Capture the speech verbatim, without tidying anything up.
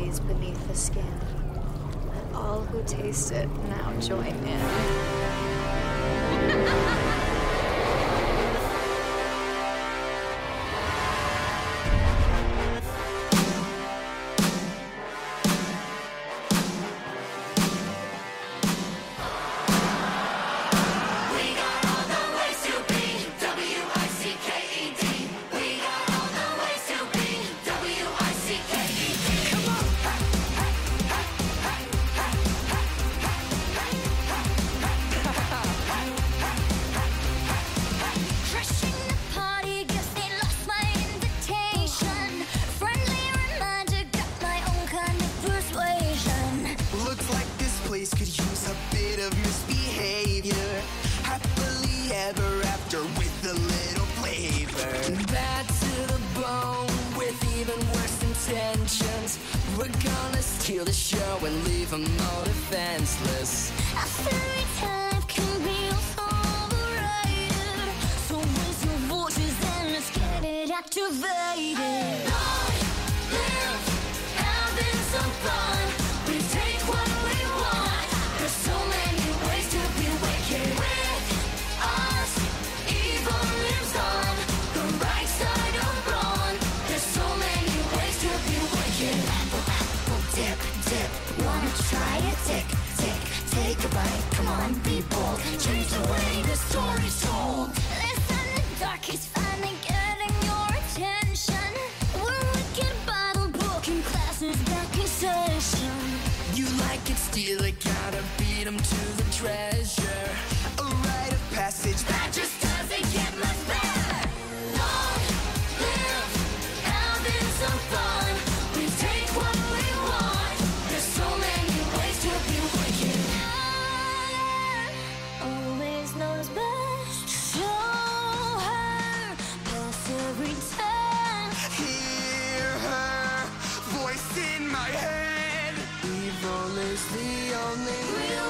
lays beneath the skin. Let all who taste it now join in. Could use a bit of misbehavior. Happily ever after with a little flavor. Bad to the bone with even worse intentions. We're gonna steal the show and leave them all defenseless. A fairy type can be overrated. So raise your voices and let's get it activated. Long live having some fun. We take what we want. There's so many ways to be wicked. With us, evil lives on the right side of wrong. There's so many ways to be wicked. Apple, apple, dip, dip. Wanna try it? Tick, tick, take a bite. Come on, be bold. Change the way the story's told. Listen, the dark is finally getting your attention. We're wicked Bible book and classes back in session. You like it, steal it, gotta beat 'em to the treasure. A rite of passage that just doesn't get much better. Long live having some fun. We take what we want. There's so many ways to be wicked. Always knows best. Show her pass every time. Hear her voice in my head. Evil is the only real